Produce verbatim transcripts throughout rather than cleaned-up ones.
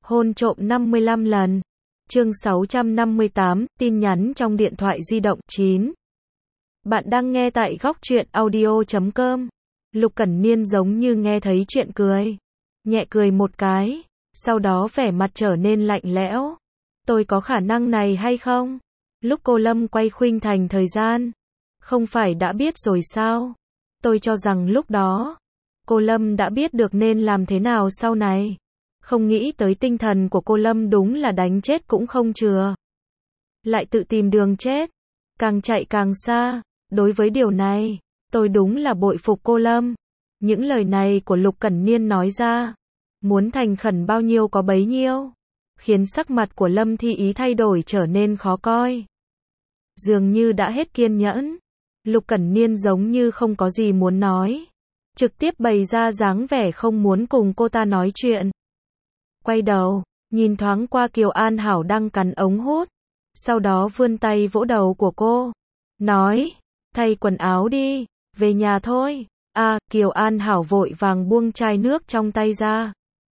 Hôn trộm năm mươi lăm lần. Chương sáu trăm năm mươi tám, tin nhắn trong điện thoại di động. chín. Bạn đang nghe tại góc truyện audio chấm com. Lục Cẩn Niên giống như nghe thấy chuyện cười. Nhẹ cười một cái, sau đó vẻ mặt trở nên lạnh lẽo. Tôi có khả năng này hay không? Lúc cô Lâm quay khuynh thành thời gian, không phải đã biết rồi sao? Tôi cho rằng lúc đó, cô Lâm đã biết được nên làm thế nào sau này. Không nghĩ tới tinh thần của cô Lâm đúng là đánh chết cũng không chừa. Lại tự tìm đường chết, càng chạy càng xa. Đối với điều này, tôi đúng là bội phục cô Lâm. Những lời này của Lục Cẩn Niên nói ra, muốn thành khẩn bao nhiêu có bấy nhiêu, khiến sắc mặt của Lâm Thi Ý thay đổi trở nên khó coi. Dường như đã hết kiên nhẫn, Lục Cẩn Niên giống như không có gì muốn nói, trực tiếp bày ra dáng vẻ không muốn cùng cô ta nói chuyện. Quay đầu, nhìn thoáng qua Kiều An Hảo đang cắn ống hút, sau đó vươn tay vỗ đầu của cô, nói, thay quần áo đi, về nhà thôi. À, Kiều An Hảo vội vàng buông chai nước trong tay ra.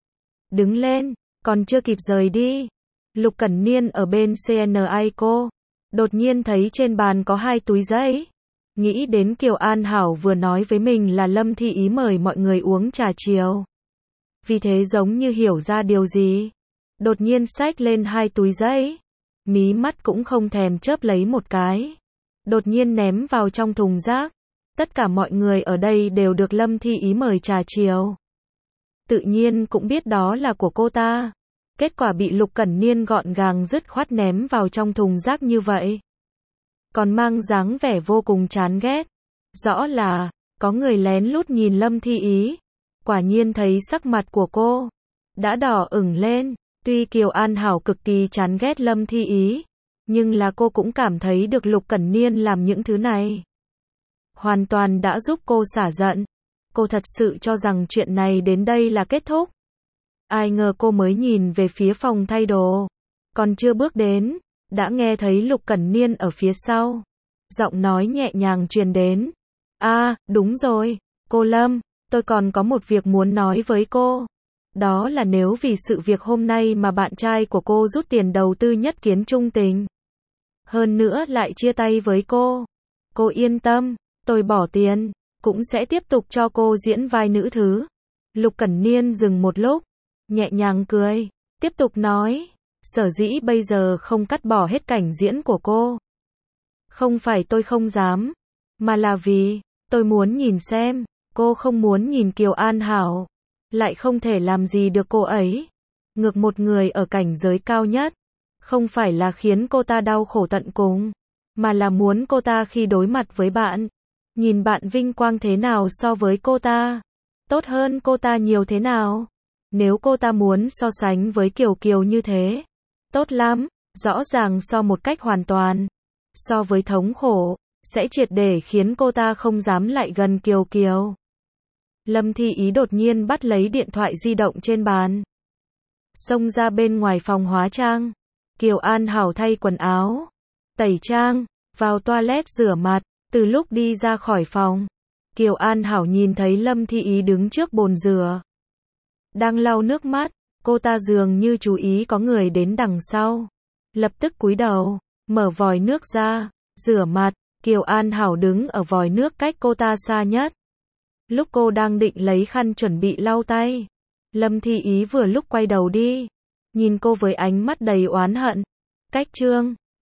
Đứng lên, còn chưa kịp rời đi. Lục Cẩn Niên ở bên xê en i cô, đột nhiên thấy trên bàn có hai túi giấy. Nghĩ đến Kiều An Hảo vừa nói với mình là Lâm Thi Ý mời mọi người uống trà chiều. Vì thế giống như hiểu ra điều gì, đột nhiên xách lên hai túi giấy, mí mắt cũng không thèm chớp lấy một cái, đột nhiên ném vào trong thùng rác. Tất cả mọi người ở đây đều được Lâm Thi Ý mời trà chiều, tự nhiên cũng biết đó là của cô ta. Kết quả bị Lục Cẩn Niên gọn gàng dứt khoát ném vào trong thùng rác như vậy, còn mang dáng vẻ vô cùng chán ghét. Rõ là có người lén lút nhìn Lâm Thi Ý. Quả nhiên thấy sắc mặt của cô đã đỏ ửng lên. Tuy Kiều An Hảo cực kỳ chán ghét Lâm Thi Ý, nhưng là cô cũng cảm thấy được Lục Cẩn Niên làm những thứ này hoàn toàn đã giúp cô xả giận. Cô thật sự cho rằng chuyện này đến đây là kết thúc. Ai ngờ cô mới nhìn về phía phòng thay đồ, còn chưa bước đến, đã nghe thấy Lục Cẩn Niên ở phía sau. Giọng nói nhẹ nhàng truyền đến. À, đúng rồi, cô Lâm, tôi còn có một việc muốn nói với cô. Đó là nếu vì sự việc hôm nay mà bạn trai của cô rút tiền đầu tư Nhất Kiến Trung Tình, hơn nữa lại chia tay với cô, cô yên tâm, tôi bỏ tiền, cũng sẽ tiếp tục cho cô diễn vai nữ thứ. Lục Cẩn Niên dừng một lúc, nhẹ nhàng cười, tiếp tục nói, sở dĩ bây giờ không cắt bỏ hết cảnh diễn của cô, không phải tôi không dám, mà là vì, tôi muốn nhìn xem, cô không muốn nhìn Kiều An Hảo, lại không thể làm gì được cô ấy. Ngược một người ở cảnh giới cao nhất, không phải là khiến cô ta đau khổ tận cùng, mà là muốn cô ta khi đối mặt với bạn, nhìn bạn vinh quang thế nào so với cô ta, tốt hơn cô ta nhiều thế nào. Nếu cô ta muốn so sánh với Kiều Kiều như thế, tốt lắm, rõ ràng so một cách hoàn toàn, so với thống khổ, sẽ triệt để khiến cô ta không dám lại gần Kiều Kiều. Lâm Thi Ý đột nhiên bắt lấy điện thoại di động trên bàn, xông ra bên ngoài phòng hóa trang. Kiều An Hảo thay quần áo, tẩy trang, vào toilet rửa mặt. Từ lúc đi ra khỏi phòng, Kiều An Hảo nhìn thấy Lâm Thi Ý đứng trước bồn rửa, đang lau nước mắt. Cô ta dường như chú ý có người đến đằng sau, lập tức cúi đầu, mở vòi nước ra, rửa mặt. Kiều An Hảo đứng ở vòi nước cách cô ta xa nhất. Lúc cô đang định lấy khăn chuẩn bị lau tay, Lâm Thi Ý vừa lúc quay đầu đi, nhìn cô với ánh mắt đầy oán hận. Cách trương,